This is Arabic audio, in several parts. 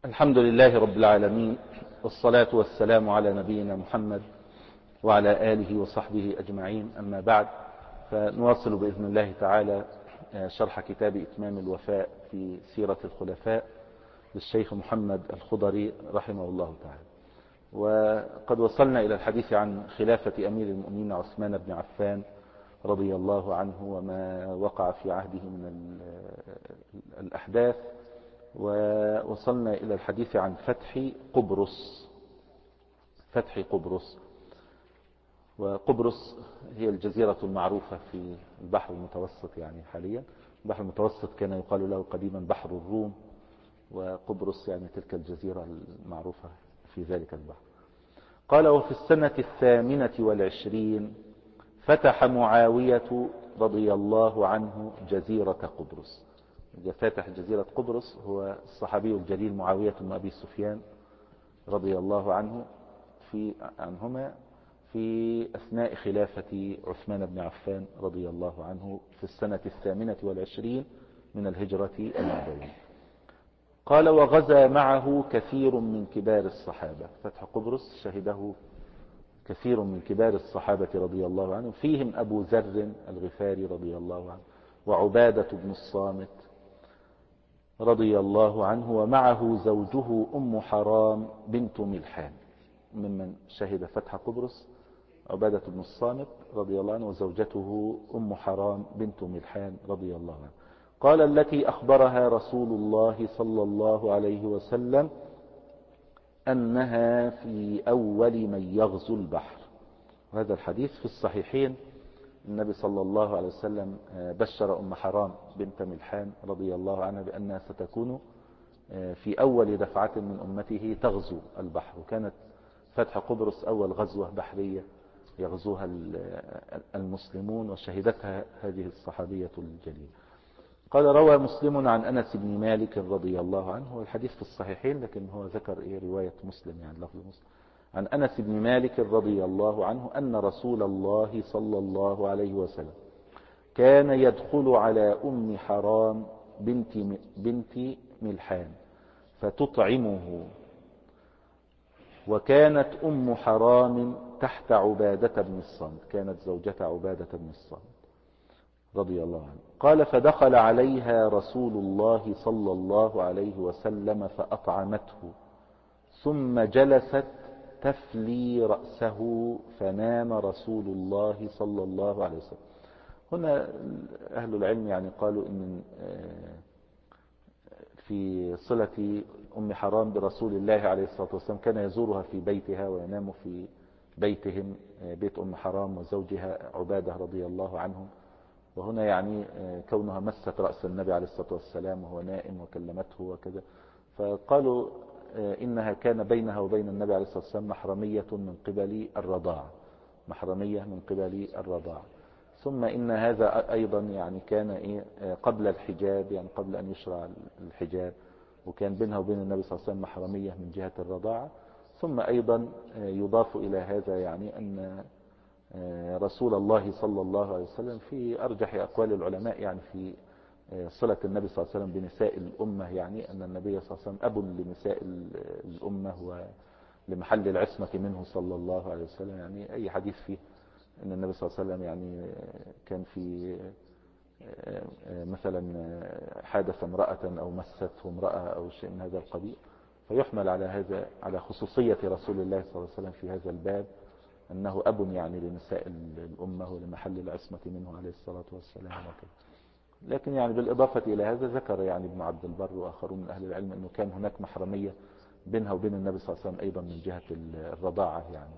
الحمد لله رب العالمين، والصلاة والسلام على نبينا محمد وعلى آله وصحبه أجمعين. أما بعد، فنواصل بإذن الله تعالى شرح كتاب إتمام الوفاء في سيرة الخلفاء للشيخ محمد الخضري رحمه الله تعالى. وقد وصلنا إلى الحديث عن خلافة أمير المؤمنين عثمان بن عفان رضي الله عنه وما وقع في عهده من الأحداث، ووصلنا إلى الحديث عن فتح قبرص. وقبرص هي الجزيرة المعروفة في البحر المتوسط، يعني حاليا البحر المتوسط كان يقال له قديما بحر الروم، وقبرص يعني تلك الجزيرة المعروفة في ذلك البحر. قال: وفي السنة 28 فتح معاوية رضي الله عنه جزيرة قبرص. فاتح جزيرة قبرص هو الصحابي الجليل معاوية بن أبي سفيان رضي الله عنهما في أثناء خلافة عثمان بن عفان رضي الله عنه في السنة 28 من الهجرة النبوية. قال: وغزا معه كثير من كبار الصحابة. فتح قبرص شهده كثير من كبار الصحابة رضي الله عنهم، فيهم أبو ذر الغفاري رضي الله عنه، وعبادة بن الصامت رضي الله عنه، ومعه زوجه أم حرام بنت ملحان. ممن شهد فتح قبرص عبادة بن الصامت رضي الله عنه، وزوجته أم حرام بنت ملحان رضي الله عنه. قال: التي أخبرها رسول الله صلى الله عليه وسلم أنها في أول من يغزو البحر. وهذا الحديث في الصحيحين. النبي صلى الله عليه وسلم بشر أم حرام بنت ملحان رضي الله عنها بأنها ستكون في أول دفعة من أمته تغزو البحر، وكانت فتح قبرص أول غزوة بحرية يغزوها المسلمون، وشهدتها هذه الصحابية الجليلة. قال: روى مسلم عن أنس بن مالك رضي الله عنه. والحديث في الصحيحين، لكن هو ذكر رواية مسلم، يعني لفظ مسلم. عن أنس بن مالك رضي الله عنه أن رسول الله صلى الله عليه وسلم كان يدخل على أم حرام بنت ملحان فتطعمه، وكانت أم حرام تحت عبادة بن الصامت، كانت زوجة عبادة بن الصامت رضي الله عنه. قال: فدخل عليها رسول الله صلى الله عليه وسلم فأطعمته، ثم جلست تفلي رأسه، فنام رسول الله صلى الله عليه وسلم. هنا أهل العلم يعني قالوا إن في صلة أم حرام برسول الله عليه الصلاة والسلام كان يزورها في بيتها وينام في بيتهم، بيت أم حرام وزوجها عبادة رضي الله عنهم. وهنا يعني كونها مست رأس النبي عليه الصلاة والسلام وهو نائم وكلمته وكذا، فقالوا إنها كان بينها وبين النبي عليه الصلاة والسلام محرمية من قبل الرضاعة. ثم إن هذا أيضا يعني كان قبل الحجاب، يعني قبل أن يشرع الحجاب، وكان بينها وبين النبي صلى الله عليه وسلم محرمية من جهة الرضاعة. ثم أيضا يضاف إلى هذا يعني أن رسول الله صلى الله عليه وسلم في أرجح أقوال العلماء يعني في صلة النبي صلى الله عليه وسلم بنساء الأمة، يعني أن النبي صلى الله عليه وسلم أب لنساء الأمة ولمحل العصمة منه صلى الله عليه وسلم. يعني أي حديث فيه أن النبي صلى الله عليه وسلم يعني كان في مثلا حادث امرأة أو مسته امرأة أو شيء من هذا القبيل، فيحمل على هذا على خصوصية رسول الله صلى الله عليه وسلم في هذا الباب، أنه أب يعني لنساء الأمة ولمحل العصمة منه عليه الصلاة والسلام وكذا. لكن يعني بالإضافة إلى هذا ذكر يعني ابن عبد البر وآخرون من أهل العلم أنه كان هناك محرمية بينها وبين النبي صلى الله عليه وسلم أيضا من جهة الرضاعة يعني.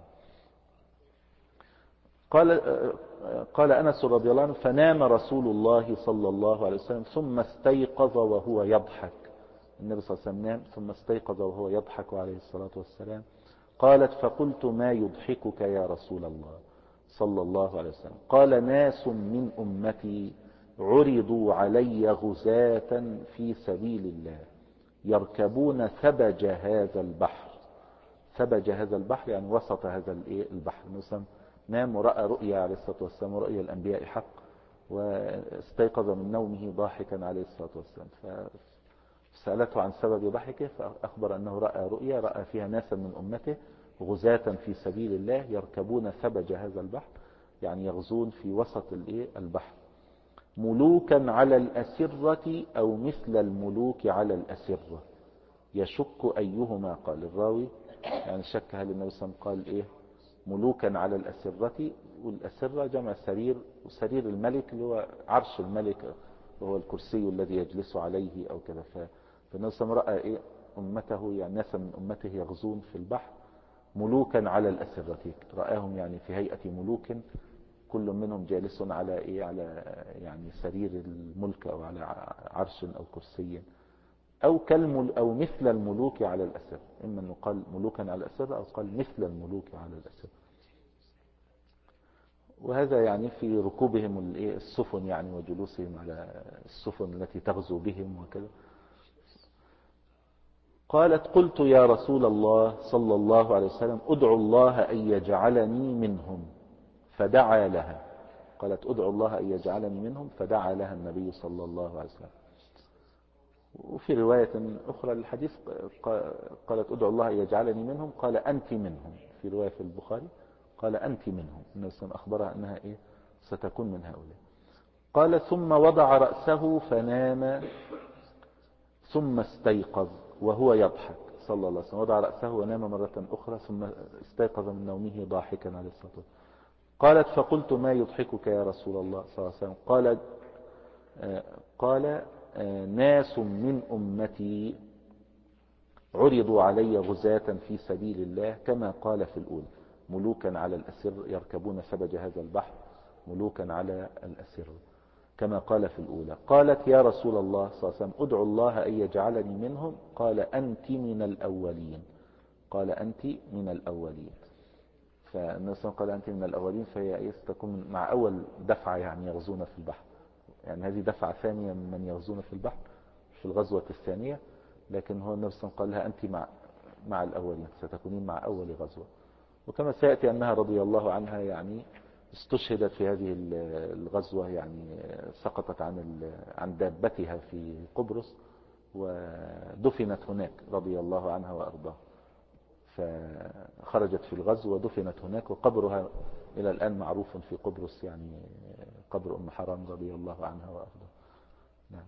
قال أنس رضي الله عنه: فنام رسول الله صلى الله عليه وسلم ثم استيقظ وهو يضحك. النبي صلى الله عليه وسلم نام ثم استيقظ وهو يضحك عليه الصلاة والسلام. قالت: فقلت: ما يضحكك يا رسول الله صلى الله عليه وسلم؟ قال: ناس من أمتي عرضوا علي غزاة في سبيل الله يركبون ثبج هذا البحر. ثبج هذا البحر يعني وسط هذا البحر. نام ورأى رؤيا عليه الصلاة والسلام، ورؤيا الأنبياء حق، واستيقظ من نومه ضاحكا عليه الصلاة والسلام. سألته عن سبب ضحكه فأخبر أنه رأى رؤيا رأى فيها ناسا من أمته غزاة في سبيل الله يركبون ثبج هذا البحر، يعني يغزون في وسط البحر، ملوكا على الأسرة أو مثل الملوك على الأسرة، يشك أيهما قال. الراوي يعني شك هل النبي صلى الله عليه وسلم قال ملوكا على الأسرة، والأسرة جمع سرير، وسرير الملك اللي هو عرش الملك وهو الكرسي الذي يجلس عليه أو كذا. فالنبي صلى الله عليه وسلم رأى أمته، يعني ناسا من أمته يغزون في البحر ملوكا على الأسرة، رآهم يعني في هيئة ملوك، كل منهم جالس على على يعني سرير الملك أو على عرش أو كرسي، أو مثل الملوك على الأسر. إما أنه قال ملوكا على الأسر أو قال مثل الملوك على الأسر. وهذا يعني في ركوبهم السفن يعني وجلوسهم على السفن التي تغزو بهم وكذا. قالت قلت يا رسول الله صلى الله عليه وسلم ادعو الله أن يجعلني منهم، فدعا لها. قالت ادعو الله أن يجعلني منهم، فدعا لها النبي صلى الله عليه وسلم. وفي رواية أخرى للحديث قالت ادعو الله أن يجعلني منهم، قال أنت منهم. في رواية في البخاري قال أنت منهم، النبي صلى الله عليه وسلم أخبرها أنها ستكون من هؤلاء. قال ثم وضع رأسه فنام ثم استيقظ وهو يضحك صلى الله عليه وسلم. وضع رأسه ونام مرة أخرى ثم استيقظ من نومه ضاحكا عليه الصلاة والسلام. قالت فقلت ما يضحكك يا رسول الله صلى الله عليه وسلم؟ قال ناس من أمتي عرضوا علي غزاة في سبيل الله كما قال في الأولى، ملوكا على الأسر يركبون سبج هذا البحر، ملوكا على الأسر كما قال في الأولى. قالت يا رسول الله صلى الله عليه وسلم ادعو الله أن يجعلني منهم. قال أنت من الأولين. قال أنت من الأولين. فالنبي صلى الله عليه وسلم قال أنت من الأولين، فهي ستكون مع أول دفعة يعني يغزون في البحر، يعني هذه دفعة ثانية من يغزون في البحر في الغزوة الثانية، لكن هو النبي صلى الله عليه وسلم قال لها أنت مع الأولين، ستكونين مع أول غزوة. وكما سيأتي أنها رضي الله عنها يعني استشهدت في هذه الغزوة، يعني سقطت عن دابتها في قبرص ودفنت هناك رضي الله عنها وأرضاها. فخرجت في الغزو ودفنت هناك، وقبرها إلى الآن معروف في قبرص، يعني قبر أم حرام رضي الله عنها وأرضاها. نعم.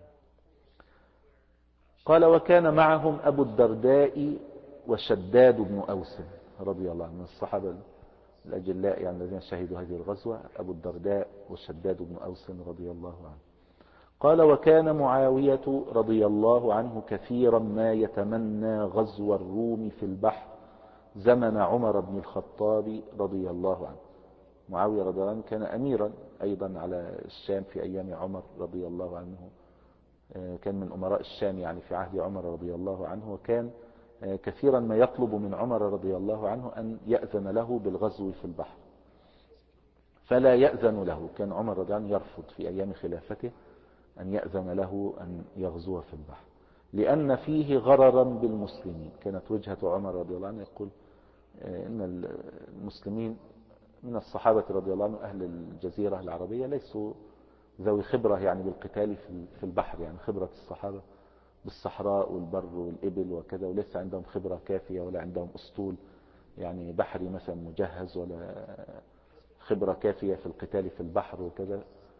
قال وكان معهم أبو الدرداء وشداد بن أوس رضي الله عنه، من الصحابة الأجلاء يعني الذين شهدوا هذه الغزوة، أبو الدرداء وشداد بن أوس رضي الله عنه. قال وكان معاوية رضي الله عنه كثيرا ما يتمنى غزو الروم في البحر زمن عمر بن الخطاب رضي الله عنه. معاوية رضي الله عنه كان أميرا أيضا على الشام في أيام عمر رضي الله عنه، كان من أمراء الشام يعني في عهد عمر رضي الله عنه، وكان كثيرا ما يطلب من عمر رضي الله عنه أن يأذن له بالغزو في البحر، فلا يأذن له. كان عمر رضي الله عنه يرفض في أيام خلافته أن يأذن له أن يغزو في البحر لأن فيه غررا بالمسلمين. كانت وجهة عمر رضي الله عنه يقول إن المسلمين من الصحابة رضي الله عنه أهل الجزيرة العربية ليسوا ذوي خبرة يعني بالقتال في البحر، يعني خبرة الصحابة بالصحراء والبر والإبل وكذا، وليس عندهم خبرة كافية ولا عندهم أسطول يعني بحري مثلا مجهز ولا خبرة كافية في القتال في البحر وكذا.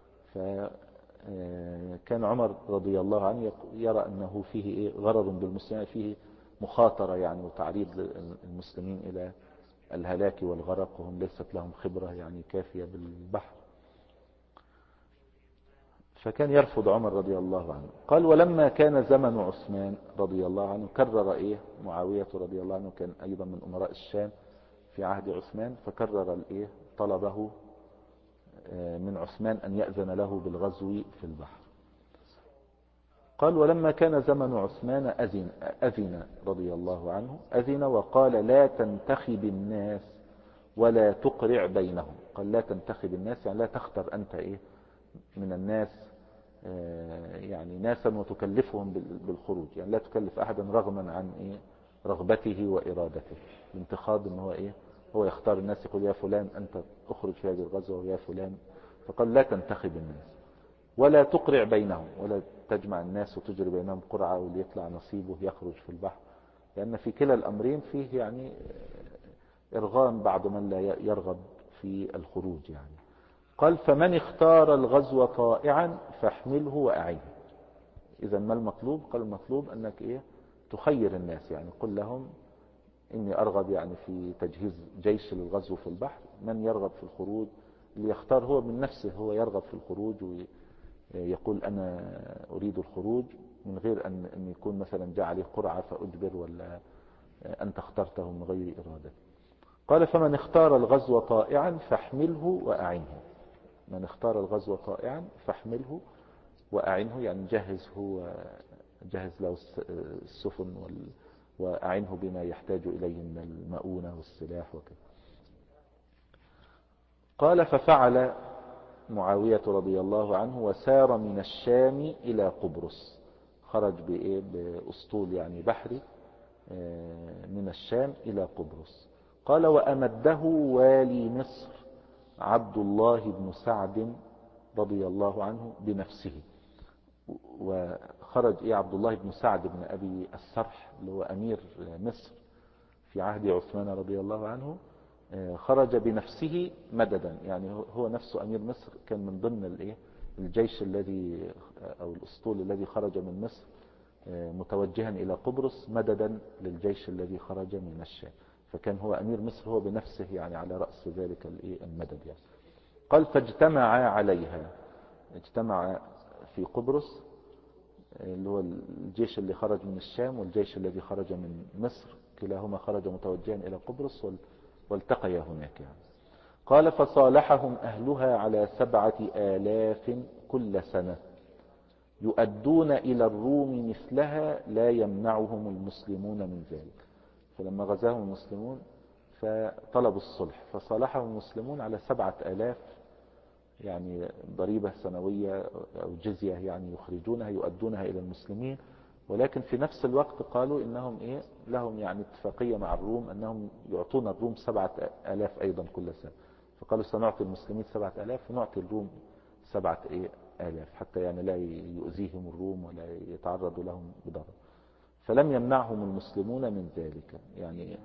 فكان عمر رضي الله عنه يرى أنه فيه غرر بالمسلمين، فيه مخاطرة يعني وتعريض المسلمين إلى الهلاك والغرق، وهم ليست لهم خبرة يعني كافية بالبحر. فكان يرفض عمر رضي الله عنه. قال ولما كان زمن عثمان رضي الله عنه كرر معاوية رضي الله عنه كان أيضا من أمراء الشام في عهد عثمان، فكرر طلبه من عثمان أن يأذن له بالغزو في البحر. قال ولما كان زمن عثمان أذن رضي الله عنه، أذن وقال لا تنتخب الناس ولا تقرع بينهم. قال لا تنتخب الناس يعني لا تختر أنت من الناس يعني ناسا وتكلفهم بالخروج، يعني لا تكلف أحدا رغما عن رغبته وإرادته. الانتخاب إن هو يختار الناس، يقول يا فلان أنت أخرج في هذه الغزوة ويا فلان. فقال لا تنتخب الناس ولا تقرع بينهم، ولا تجمع الناس وتجري بينهم قرعة واللي يطلع نصيبه يخرج في البحر، لأن في كلا الأمرين فيه يعني إرغام بعض من لا يرغب في الخروج يعني. قال فمن اختار الغزو طائعا فاحمله وأعينه. إذا ما المطلوب؟ قال المطلوب أنك إيه تخير الناس، يعني قل لهم إني أرغب يعني في تجهيز جيش للغزو في البحر، من يرغب في الخروج؟ اللي يختار هو من نفسه، هو يرغب في الخروج ويقول أنا أريد الخروج، من غير أن يكون مثلا جاء عليه قرعة فأجبر، ولا أنت اخترته من غير إرادة. قال فمن اختار الغزو طائعا فاحمله وأعنه. من اختار الغزو طائعا فاحمله وأعنه، يعني جهز له السفن وأعنه بما يحتاج إليه من المؤونة والسلاح وكذا. قال ففعل معاوية رضي الله عنه وسار من الشام إلى قبرص، خرج بأسطول يعني بحري من الشام إلى قبرص. قال وأمده والي مصر عبد الله بن سعد رضي الله عنه بنفسه. وخرج عبد الله بن سعد بن أبي السرح اللي هو أمير مصر في عهد عثمان رضي الله عنه، خرج بنفسه مددا، يعني هو نفسه أمير مصر كان من ضمن الجيش الذي أو الأسطول الذي خرج من مصر متوجها إلى قبرص مددا للجيش الذي خرج من الشام، فكان هو أمير مصر هو بنفسه يعني على رأس ذلك المدد يعني. قال فاجتمعا عليها، اجتمع في قبرص اللي هو الجيش اللي خرج من الشام والجيش الذي خرج من مصر، كلاهما خرج متوجها إلى قبرص والتقيا هناك يعني. قال فصالحهم أهلها على 7,000 كل سنة يؤدون إلى الروم مثلها لا يمنعهم المسلمون من ذلك. فلما غزاهم المسلمون فطلبوا الصلح، فصالحهم المسلمون على 7,000 يعني ضريبة سنوية أو جزية يعني يخرجونها يؤدونها إلى المسلمين، ولكن في نفس الوقت قالوا إنهم لهم يعني اتفاقية مع الروم أنهم يعطون الروم 7,000 أيضا كل سنة. فقالوا سنعطي المسلمين 7,000 ونعطي الروم 7,000 حتى يعني لا يؤذيهم الروم ولا يتعرضوا لهم بضرر. فلم يمنعهم المسلمون من ذلك يعني.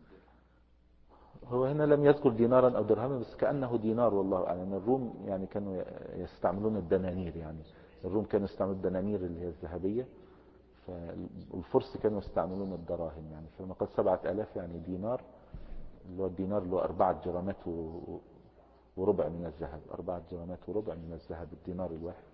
هو هنا لم يذكر دينارا أو درهما، بس كأنه دينار والله أعلم. الروم يعني كانوا يستعملون الدنانير، يعني الروم كانوا يستعملون الدنانير اللي هي الذهبية، فالفرس كانوا يستعملون الدراهم يعني. فلما قال 7,000 يعني دينار، اللي هو الدينار اللي هو 4 جرامات وربع من الذهب، 4 جرامات وربع من الذهب الدينار الواحد.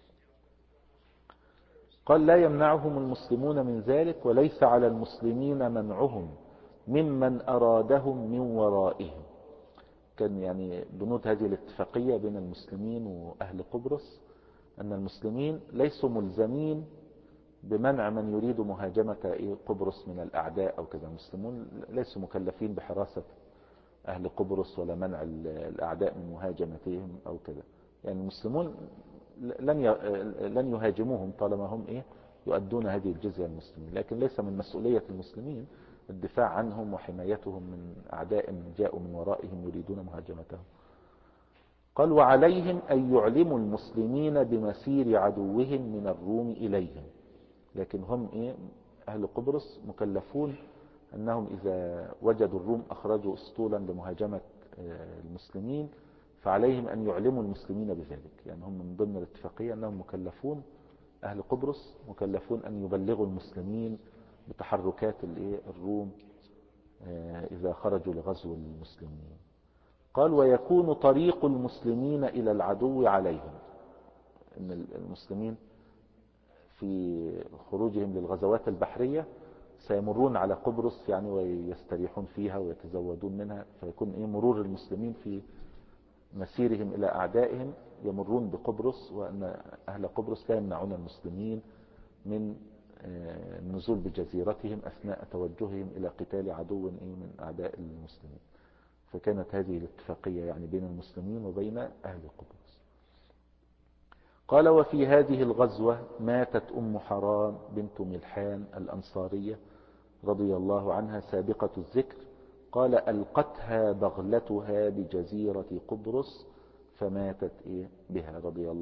قال لا يمنعهم المسلمون من ذلك، وليس على المسلمين منعهم ممن أرادهم من ورائهم. كان يعني بنود هذه الاتفاقية بين المسلمين وأهل قبرص أن المسلمين ليسوا ملزمين بمنع من يريد مهاجمة قبرص من الأعداء أو كذا. المسلمون ليسوا مكلفين بحراسة أهل قبرص ولا منع الأعداء من مهاجمتهم أو كذا. يعني المسلمون لن يهاجموهم طالما هم يؤدون هذه الجزية المسلمين، لكن ليس من مسؤولية المسلمين الدفاع عنهم وحمايتهم من أعداء جاءوا من ورائهم يريدون مهاجمتهم. قال وعليهم أن يعلموا المسلمين بمسير عدوهم من الروم إليهم. لكن هم أهل قبرص مكلفون أنهم إذا وجدوا الروم أخرجوا أسطولا لمهاجمة المسلمين فعليهم أن يعلموا المسلمين بذلك. يعني هم من ضمن الاتفاقية أنهم مكلفون، أهل قبرص مكلفون أن يبلغوا المسلمين بتحركات الروم إذا خرجوا لغزو المسلمين. قال ويكون طريق المسلمين إلى العدو عليهم، إن المسلمين في خروجهم للغزوات البحرية سيمرون على قبرص يعني ويستريحون فيها ويتزودون منها، فيكون مرور المسلمين في مسيرهم إلى أعدائهم يمرون بقبرص، وأن أهل قبرص لا يمنعون المسلمين من النزول بجزيرتهم أثناء توجههم إلى قتال عدو من أعداء المسلمين. فكانت هذه الاتفاقية يعني بين المسلمين وبين أهل قبرص. قال وفي هذه الغزوة ماتت أم حرام بنت ملحان الأنصارية رضي الله عنها سابقة الذكر. قال ألقتها بغلتها بجزيرة قبرص فماتت بها رضي الله عنها.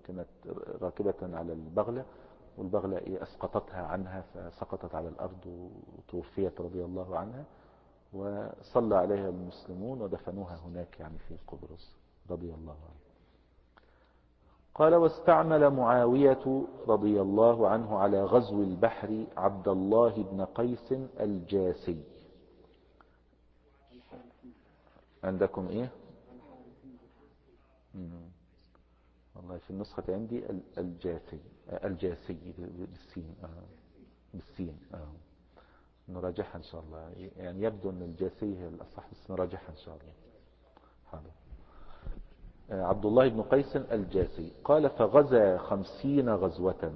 كانت راكبة على البغلة، والبغلة أسقطتها عنها فسقطت على الأرض وتوفيت رضي الله عنها، وصلى عليها المسلمون ودفنوها هناك يعني في قبرص رضي الله عنه. قال: واستعمل معاوية رضي الله عنه على غزو البحر عبد الله بن قيس الجاسي. عندكم ايه؟ والله في النسخة عندي الجاسي، الجاسي بالسين، بالسين. نراجعها ان شاء الله، يعني يبدو ان الجاسي هي الاصح، بس نراجعها ان شاء الله. حاضر. عبد الله بن قيس الجاسي قال: فغزا 50 غزوة.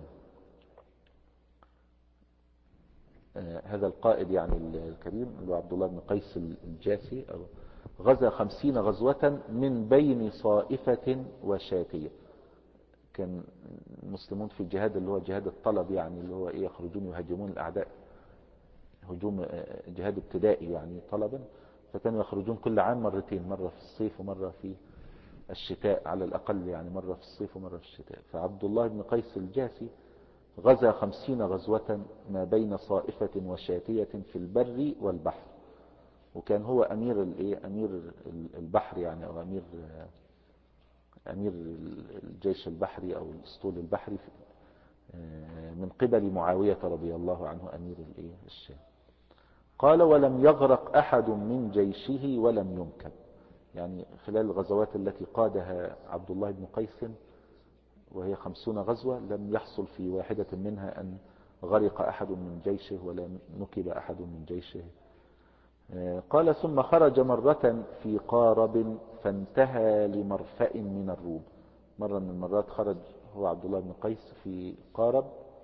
هذا القائد يعني الكريم اللي هو عبد الله بن قيس الجاسي، أو غزا 50 غزوة من بين صائفة وشاتية. كان المسلمون في الجهاد اللي هو جهاد الطلب، يعني اللي هو يخرجون يهاجمون الأعداء هجوم جهاد ابتدائي يعني طلبا، فكانوا يخرجون كل عام مرتين، مرة في الصيف ومرة في الشتاء على الأقل، يعني مرة في الصيف ومرة في الشتاء. فعبد الله بن قيس الجاسي غزا 50 غزوة ما بين صائفة وشاتية في البر والبحر، وكان هو أمير البحر يعني، أو أمير الجيش البحري أو الأسطول البحري من قبل معاوية رضي الله عنه أمير الشام. قال: ولم يغرق أحد من جيشه ولم ينكب. يعني خلال الغزوات التي قادها عبد الله بن قيس وهي 50 غزوة، لم يحصل في واحدة منها أن غرق أحد من جيشه ولا نكب أحد من جيشه. قال: ثم خرج مرة في قارب فانتهى لمرفأ من الروم. مرة من المرات خرج هو عبد الله بن قيس في قارب،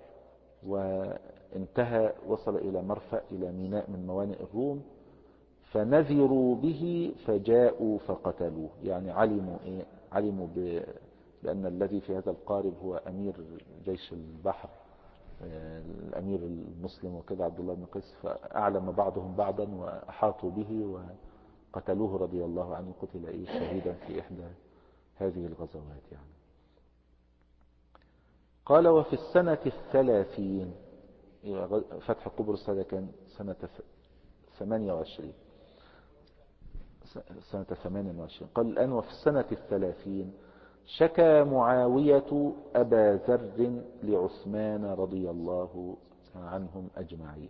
وانتهى وصل إلى مرفأ، إلى ميناء من موانئ الروم، فنذروا به فجاءوا فقتلوه. يعني علموا بأن الذي في هذا القارب هو أمير جيش البحر، الأمير المسلم وكذا عبد الله بن قيس، فأعلم بعضهم بعضا وأحاطوا به وقتلوه رضي الله عنه. قتل شهيدا في إحدى هذه الغزوات يعني. قال: وفي السنة 30، فتح قبرص هذا كان سنة 28، قال الآن: وفي السنة 30 شكى معاوية أبا ذر لعثمان رضي الله عنهم أجمعين.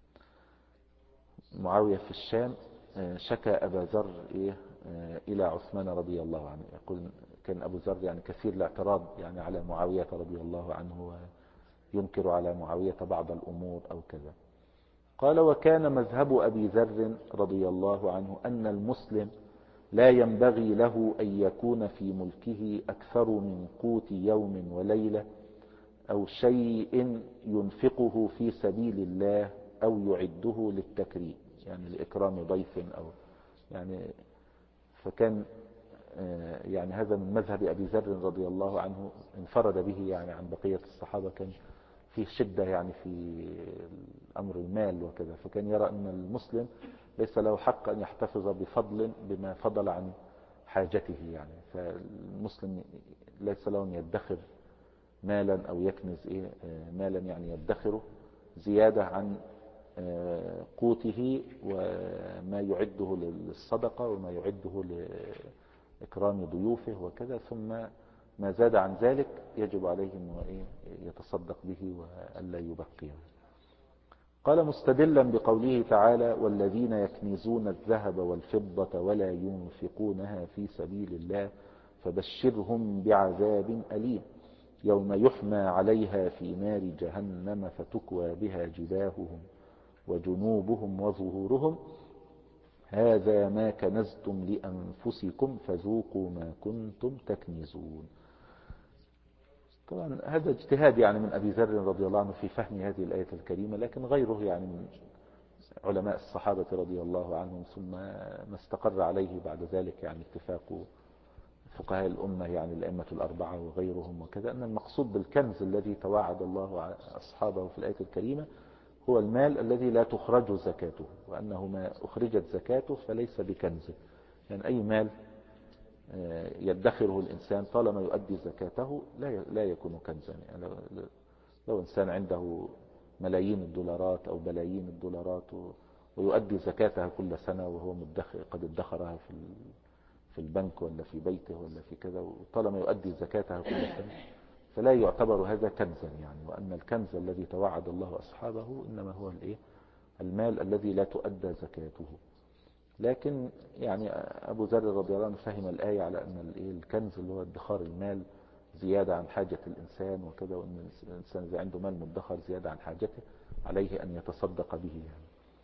معاوية في الشام شكى أبا ذر إلى عثمان رضي الله عنه. يقول كان أبو ذر يعني كثير الاعتراض يعني على معاوية رضي الله عنه، وينكر على معاوية بعض الأمور أو كذا. قال: وكان مذهب أبي ذر رضي الله عنه أن المسلم لا ينبغي له أن يكون في ملكه أكثر من قوت يوم وليلة، أو شيء ينفقه في سبيل الله، أو يعده للتكريم، يعني لإكرام ضيف، أو يعني فكان يعني هذا من مذهب أبي ذر رضي الله عنه، انفرد به يعني عن بقية الصحابة. كان في شدة يعني في أمر المال وكذا، فكان يرى أن المسلم ليس له حق أن يحتفظ بفضل بما فضل عن حاجته يعني. فالمسلم ليس له أن يدخر مالا أو يكنز مالا يعني يدخره زيادة عن قوته، وما يعده للصدقة وما يعده لإكرام ضيوفه وكذا، ثم ما زاد عن ذلك يجب عليه أنه يتصدق به وألا يبقيه. قال: مستدلا بقوله تعالى: والذين يكنزون الذهب والفضة ولا ينفقونها في سبيل الله فبشرهم بعذاب أليم يوم يحمى عليها في نار جهنم فتكوى بها جباههم وجنوبهم وظهورهم هذا ما كنزتم لأنفسكم فذوقوا ما كنتم تكنزون. طبعا هذا اجتهاد يعني من أبي ذر رضي الله عنه في فهم هذه الآية الكريمة، لكن غيره يعني من علماء الصحابة رضي الله عنهم، ثم ما استقر عليه بعد ذلك يعني اتفاق فقهاء الأمة يعني الأئمة الأربعة وغيرهم وكذا، أن المقصود بالكنز الذي توعد الله أصحابه في الآية الكريمة هو المال الذي لا تخرج زكاته، وأنه ما أخرجت زكاته فليس بكنز. يعني أي مال يدخره الإنسان طالما يؤدي زكاته لا يكون كنزا. يعني لو إنسان عنده ملايين الدولارات أو بلايين الدولارات ويؤدي زكاتها كل سنة وهو قد ادخرها في البنك ولا في بيته ولا في كذا، وطالما يؤدي زكاتها كل سنة فلا يعتبر هذا كنزا يعني. وأن الكنز الذي توعد الله أصحابه إنما هو المال الذي لا تؤدى زكاته. لكن يعني أبو ذر رضي الله عنه فهم الآية على أن الكنز اللي هو ادخار المال زيادة عن حاجة الإنسان وكذا، وأن الإنسان إذا عنده مال مدخر زيادة عن حاجته عليه أن يتصدق به يعني.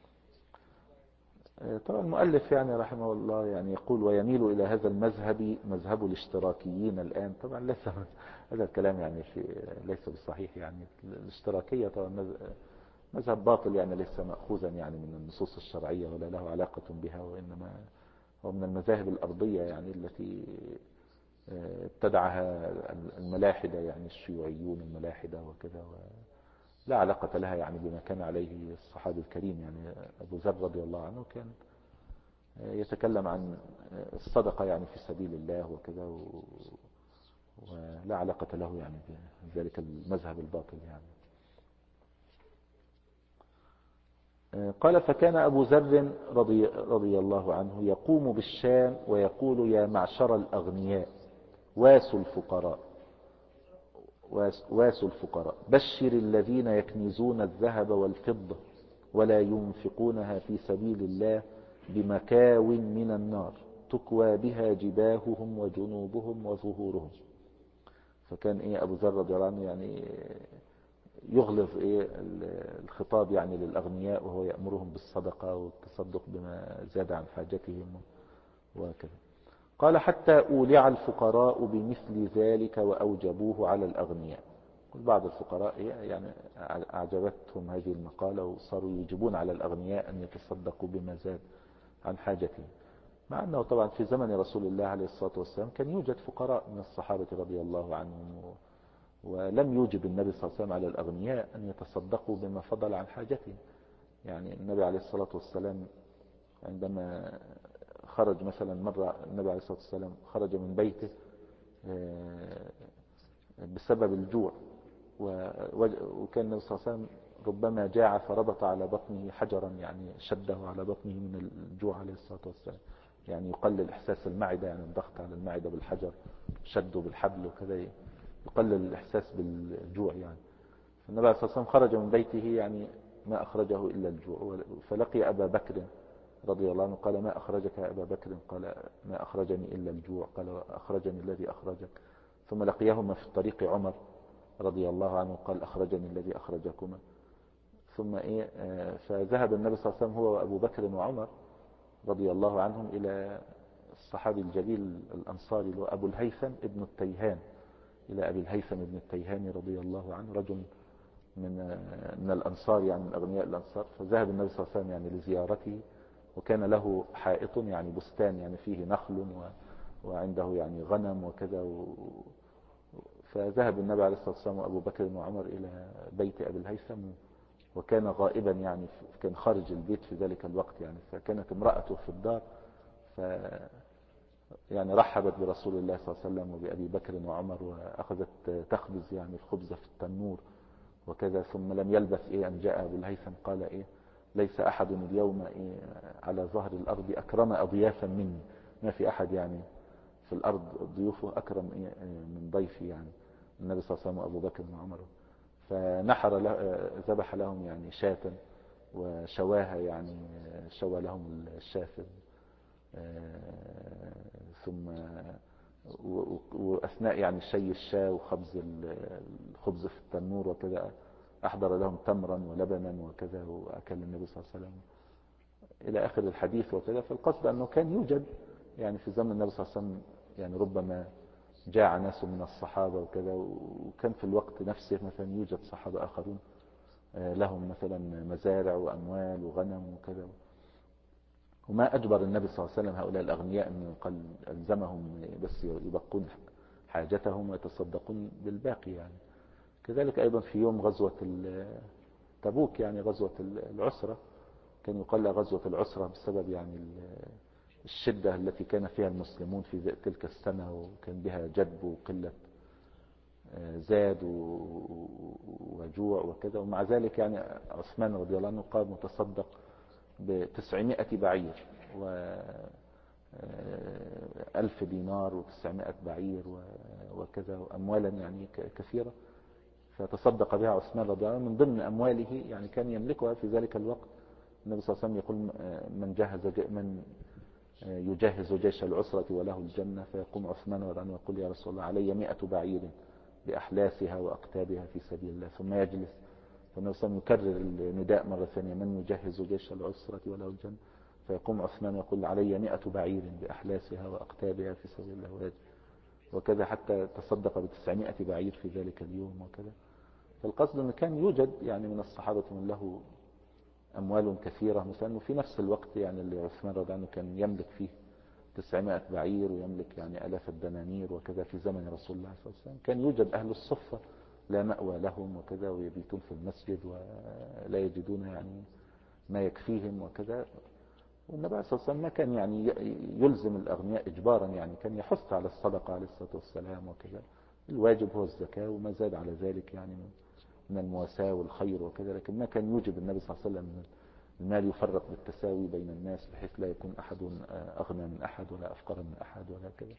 طبعا المؤلف يعني رحمه الله يعني يقول ويميل إلى هذا المذهب مذهب الاشتراكيين الآن. طبعا ليس هذا الكلام يعني ليس بالصحيح يعني. الاشتراكية طبعا مذهب باطل يعني، ليس مأخوذا يعني من النصوص الشرعية ولا له علاقة بها، وإنما هو من المذاهب الأرضية يعني التي ابتدعها الملاحدة يعني الشيوعيون الملاحدة وكذا، لا علاقة لها يعني بما كان عليه الصحابي الكريم. يعني أبو ذر رضي الله عنه كان يتكلم عن الصدقة يعني في سبيل الله وكذا، ولا علاقة له يعني بذلك المذهب الباطل يعني. قال فكان أبو ذر رضي الله عنه يقوم بالشام ويقول يا معشر الأغنياء واسوا الفقراء بشر الذين يكنزون الذهب والفضة ولا ينفقونها في سبيل الله بمكاو من النار تكوى بها جباههم وجنوبهم وظهورهم. فكان أبو ذر رضي الله عنه يعني يغلظ الخطاب يعني للأغنياء، وهو يأمرهم بالصدقة والتصدق بما زاد عن حاجتهم وكذا. قال حتى أولع الفقراء بمثل ذلك وأوجبوه على الأغنياء. بعض الفقراء يعني أعجبتهم هذه المقالة وصاروا يجبون على الأغنياء أن يتصدقوا بما زاد عن حاجتهم، مع أنه طبعا في زمن رسول الله عليه الصلاة والسلام كان يوجد فقراء من الصحابة رضي الله عنهم، ولم يوجب النبي صلى الله عليه وسلم على الأغنياء أن يتصدقوا بما فضل عن حاجتهم. يعني النبي عليه الصلاة والسلام عندما خرج مثلا مرة، النبي عليه الصلاة والسلام خرج من بيته بسبب الجوع، وكان النبي صلى الله عليه وسلم ربما جاع فربط على بطنه حجرا يعني شده على بطنه من الجوع عليه الصلاة والسلام، يعني يقلل إحساس المعدة، يعني الضغط على المعدة بالحجر شده بالحبل وكذا يقلل الإحساس بالجوع يعني. النبي عليه الصلاة والسلام خرج من بيته يعني ما أخرجه إلا الجوع، فلقي أبا بكر رضي الله عنه قال ما أخرجك يا أبا بكر؟ قال ما أخرجني إلا الجوع. قال أخرجني الذي أخرجك. ثم لقيهما في الطريق عمر رضي الله عنه قال أخرجني الذي أخرجكما. ثم فذهب النبي صلى الله عليه وسلم هو وأبو بكر وعمر رضي الله عنهم إلى الصحابي الجليل الأنصاري اللي هو أبو الهيثم ابن التيهان، إلى أبي الهيثم ابن التيهاني رضي الله عنه، رجل من الأنصار يعني من أغنياء الأنصار. فذهب النبي صلى الله عليه وسلم يعني لزيارته، وكان له حائط يعني بستان يعني فيه نخل وعنده يعني غنم وكذا. فذهب النبي عليه الصلاة والسلام وأبو بكر وعمر إلى بيت أبي الهيثم، وكان غائبا يعني كان خارج البيت في ذلك الوقت يعني. فكانت امرأته في الدار يعني رحبت برسول الله صلى الله عليه وسلم وبأبي بكر وعمر، وأخذت تخبز يعني الخبز في التنور وكذا. ثم لم يلبث أن جاء أبو الهيثم قال ليس أحد اليوم على ظهر الأرض أكرم أضيافا مني، ما في أحد يعني في الأرض ضيوفه أكرم من ضيفي يعني النبي صلى الله عليه وسلم وأبو بكر وعمر. فنحر ذبح لهم يعني شاة وشواها يعني شوى لهم الشاة ثم وأثناء يعني شي الشاة وخبز الخبز في التنور وكذا أحضر لهم تمرا ولبنا وكذا، وأكل النبي صلى الله عليه وسلم إلى آخر الحديث وكذا. فالقصد أنه كان يوجد يعني في زمن النبي صلى الله عليه وسلم يعني ربما جاع ناس من الصحابة وكذا، وكان في الوقت نفسه مثلا يوجد صحابة آخرون لهم مثلا مزارع وأموال وغنم وكذا، وما أجبر النبي صلى الله عليه وسلم هؤلاء الأغنياء أن قال ألزمهم بس يبقون حاجتهم ويتصدقون بالباقي يعني. كذلك أيضا في يوم غزوة تبوك يعني غزوة العسرة، كان يقال لها غزوة العسرة بسبب يعني الشدة التي كان فيها المسلمون في تلك السنة، وكان بها جدب وقلة زاد وجوع وكذا. ومع ذلك يعني عثمان رضي الله عنه قام متصدق ب900 بعير و1000 دينار و900 بعير وكذا، وأموالا يعني كثيرة. فتصدق بها عثمان رضي الله عنه من ضمن أمواله، يعني كان يملكها في ذلك الوقت. النبي صلى الله عليه وسلم يقول من يجهز جيش العسرة وله الجنة، فيقوم عثمان رضي الله عنه ويقول يا رسول الله علي 100 بعير بأحلاسها وأقتابها في سبيل الله، ثم يجلس. فالنبي صلى الله عليه وسلم يكرر النداء مرة ثانية من يجهز جيش العسرة وله الجنة، فيقوم عثمان ويقول علي 100 بعير بأحلاسها وأقتابها في سبيل الله، وكذا حتى تصدق ب900 بعير في ذلك اليوم وكذا. فالقصد أنه كان يوجد يعني من الصحابة من له أموال كثيرة مثلا، وفي نفس الوقت يعني اللي عثمان رضي الله عنه كان يملك فيه 900 بعير ويملك يعني آلاف الدنانير وكذا في زمن رسول الله صلى الله عليه وسلم. كان يوجد أهل الصفة لا مأوى لهم وكذا، ويبيتون في المسجد ولا يجدون يعني ما يكفيهم وكذا. والنبي صلى الله عليه وسلم ما كان يعني يلزم الأغنياء إجبارا، يعني كان يحث على الصدقة عليه الصلاة والسلام وكذا. الواجب هو الزكاة وما زاد على ذلك يعني من المواساة والخير وكذا، لكن ما كان يوجب النبي صلى الله عليه وسلم المال يفرق بالتساوي بين الناس، بحيث لا يكون أحد أغنى من أحد ولا أفقر من أحد ولا كذا.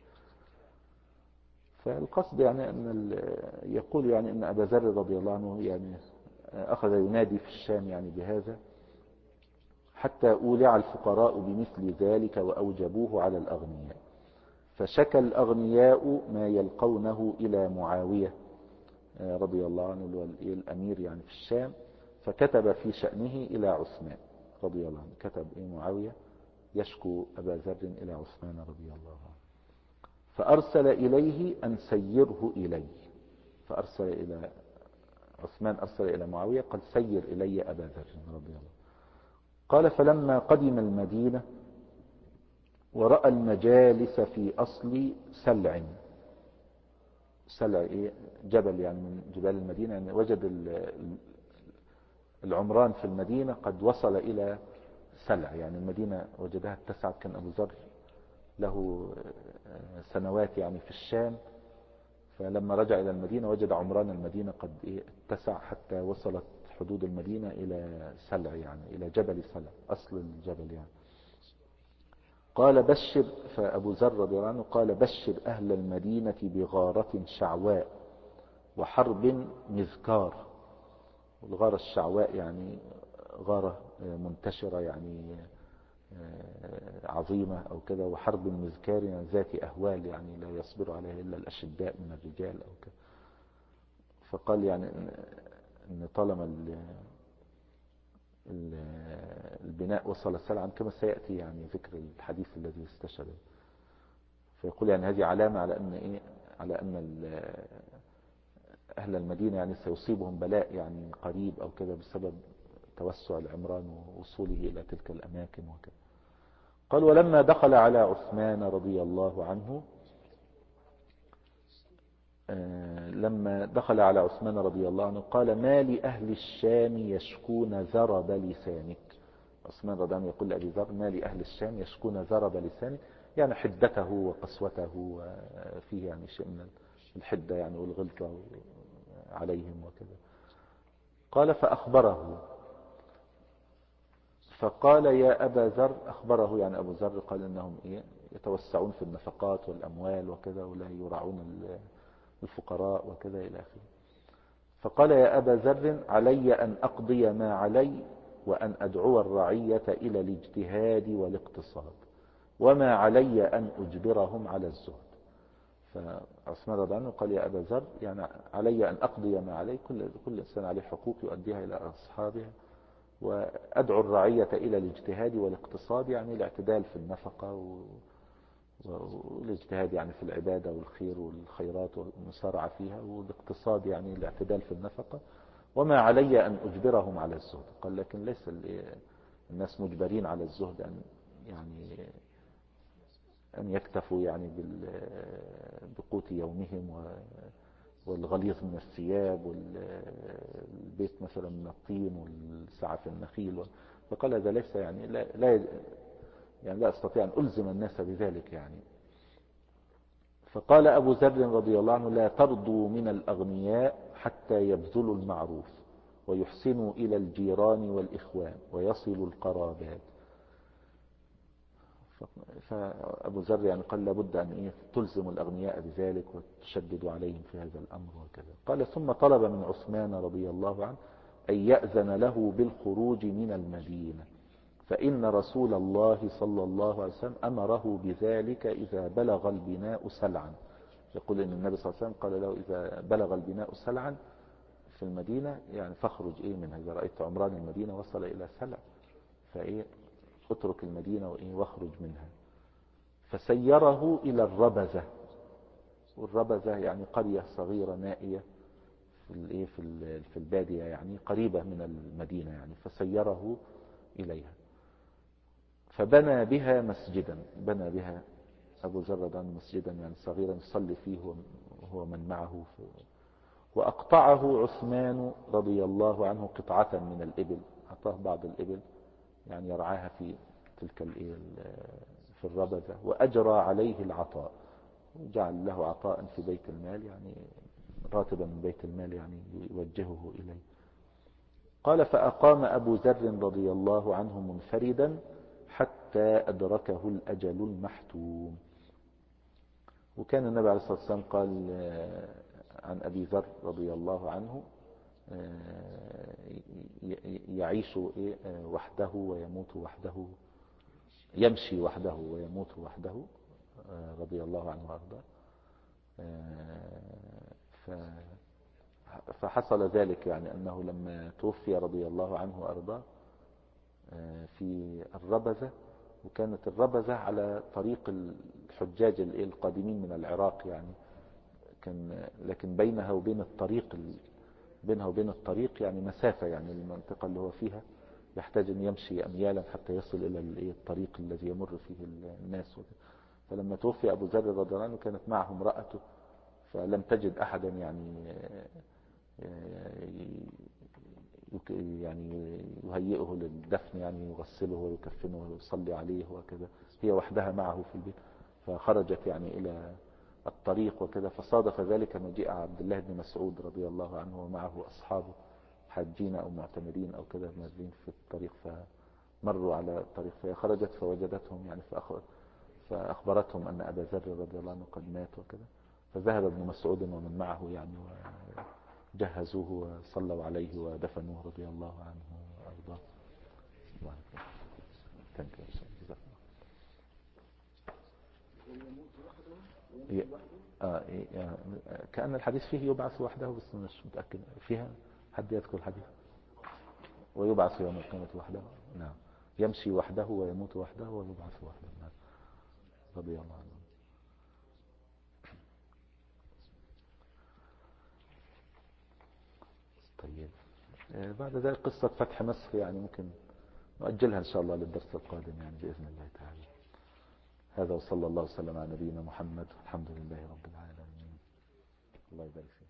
فالقصد يعني أن يقول يعني أن أبا ذر رضي الله عنه يعني أخذ ينادي في الشام يعني بهذا، حتى أولع الفقراء بمثل ذلك وأوجبوه على الأغنياء. فشكى الأغنياء ما يلقونه إلى معاوية رضي الله عنه الأمير يعني في الشام، فكتب في شأنه إلى عثمان رضي الله عنه. كتب معاوية يشكو أبا ذر إلى عثمان رضي الله عنه، فأرسل إليه أن سيره إلي. فأرسل إلى عثمان، أرسل إلى معاوية قال سير إلي أبا ذر رضي الله. قال فلما قدم المدينة ورأى المجالس في أصل سلع. سلع إيه؟ جبل يعني من جبال المدينة، يعني وجد العمران في المدينة قد وصل إلى سلع، يعني المدينة وجدها اتسعت. كان أبو ذر له سنوات يعني في الشام، فلما رجع إلى المدينة وجد عمران المدينة قد اتسع حتى وصلت حدود المدينة إلى سلع، يعني إلى جبل سلع أصل الجبل يعني. قال بشر، فأبو ذر رضي الله عنه قال بشر أهل المدينة بغارة شعواء وحرب مذكار. والغارة الشعواء يعني غارة منتشرة يعني عظيمة أو كذا، وحرب مذكار يعني ذات أهوال يعني لا يصبر عليها إلا الأشداء من الرجال أو كذا. فقال يعني إن طالما البناء وصل سلعا كما سيأتي يعني ذكر الحديث الذي استشهد. فيقول يعني هذه علامة على أن إيه، على أن أهل المدينة يعني سيصيبهم بلاء يعني قريب أو كذا بسبب توسع العمران ووصوله إلى تلك الأماكن وكذا. قال ولما دخل على عثمان رضي الله عنه، لما دخل على عثمان رضي الله عنه قال ما لأهل الشام يشكون ذرب لسانك. عثمان رضي الله عنه يقول لأبي ذر ما لأهل الشام يشكون ذرب لسانك، يعني حدته وقسوته وفيه يعني شيء من الحدة يعني والغلظة عليهم وكذا. قال فأخبره، فقال يا أبا ذر، أخبره يعني أبو ذر قال إنهم يتوسعون في النفقات والأموال وكذا ولا يراعون الفقراء وكذا إلى آخره. فقال يا أبا ذر علي أن أقضي ما علي وأن أدعو الرعية إلى الاجتهاد والاقتصاد، وما علي أن أجبرهم على الزهد. فعثمان رضي الله عنه قال يا أبا ذر يعني علي أن أقضي ما علي، كل إنسان عليه حقوق يؤديها إلى أصحابها، وأدعو الرعية إلى الاجتهاد والاقتصاد يعني الاعتدال في النفقة والاجتهاد يعني في العبادة والخير والخيرات والمسارعة فيها، والاقتصاد يعني الاعتدال في النفقة، وما علي أن أجبرهم على الزهد. قال لكن ليس الناس مجبرين على الزهد أن يكتفوا يعني بقوت يومهم والغليظ من الثياب والبيت مثلا من الطين والسعة في النخيل. فقال هذا ليس يعني يعني لا أستطيع أن ألزم الناس بذلك يعني. فقال أبو ذر رضي الله عنه لا ترضوا من الأغنياء حتى يبذلوا المعروف ويحسنوا إلى الجيران والإخوان ويصلوا القرابات. فأبو ذر يعني قال لابد أن تلزم الأغنياء بذلك وتشدد عليهم في هذا الأمر وكذا. قال ثم طلب من عثمان رضي الله عنه أن يأذن له بالخروج من المدينة، فإن رسول الله صلى الله عليه وسلم أمره بذلك إذا بلغ البناء سلعا. يقول إن النبي صلى الله عليه وسلم قال له إذا بلغ البناء سلعا في المدينة يعني فاخرج منها، إذا رأيت عمران المدينة وصل إلى سلع اترك المدينة واخرج منها. فسيره إلى الربزة، والربزة يعني قرية صغيرة نائية في البادية يعني قريبة من المدينة يعني، فسيره إليها فبنى بها مسجدا. بنى بها أبو ذر مسجدا يعني صغيرا يصلي فيه وهو من معه وأقطعه عثمان رضي الله عنه قطعة من الإبل، أعطاه بعض الإبل يعني يرعاها في تلك في الربذة، وأجرى عليه العطاء، وجعل له عطاء في بيت المال يعني راتبا من بيت المال يعني يوجهه إليه. قال فأقام أبو ذر رضي الله عنه منفردا حتى أدركه الأجل المحتوم. وكان النبي عليه الصلاة والسلام قال عن أبي ذر رضي الله عنه يعيش وحده ويموت وحده، يمشي وحده ويموت وحده رضي الله عنه وارضاه. فحصل ذلك يعني أنه لما توفي رضي الله عنه وارضاه في الربذة، وكانت الربذة على طريق الحجاج القادمين من العراق يعني لكن بينها وبين الطريق يعني مسافة، يعني المنطقة اللي هو فيها يحتاج أن يمشي أميالا حتى يصل إلى الطريق الذي يمر فيه الناس. فلما توفي أبو ذر رضي الله عنه كانت معه امرأته، فلم تجد أحدا يعني يهيئه للدفن، يعني يغسله ويكفنه ويصلي عليه وكذا، هي وحدها معه في البيت. فخرجت يعني إلى الطريق وكذا، فصادف ذلك مجيء عبد الله بن مسعود رضي الله عنه ومعه أصحابه حاجين أو معتمرين أو كذا نازلين في الطريق، فمروا على الطريق فخرجت فوجدتهم يعني فأخبرتهم أن أبا ذر رضي الله عنه قد مات وكذا. فذهب ابن مسعود ومن معه يعني وجهزوه وصلوا عليه ودفنوه رضي الله عنه وأرضاه. كأن الحديث فيه يبعث وحده، بس مش متأكد فيها. حد يذكر الحديث؟ ويبعث يوم القيامة وحده. نعم، يمشي وحده ويموت وحده ويبعث وحده. نعم، رضي الله عنه. طيب، بعد ذلك قصة فتح مصر يعني ممكن نؤجلها إن شاء الله للدرس القادم يعني بإذن الله تعالى. هذا وصلى الله وسلم على نبينا محمد، الحمد لله رب العالمين. الله يبارك فيك.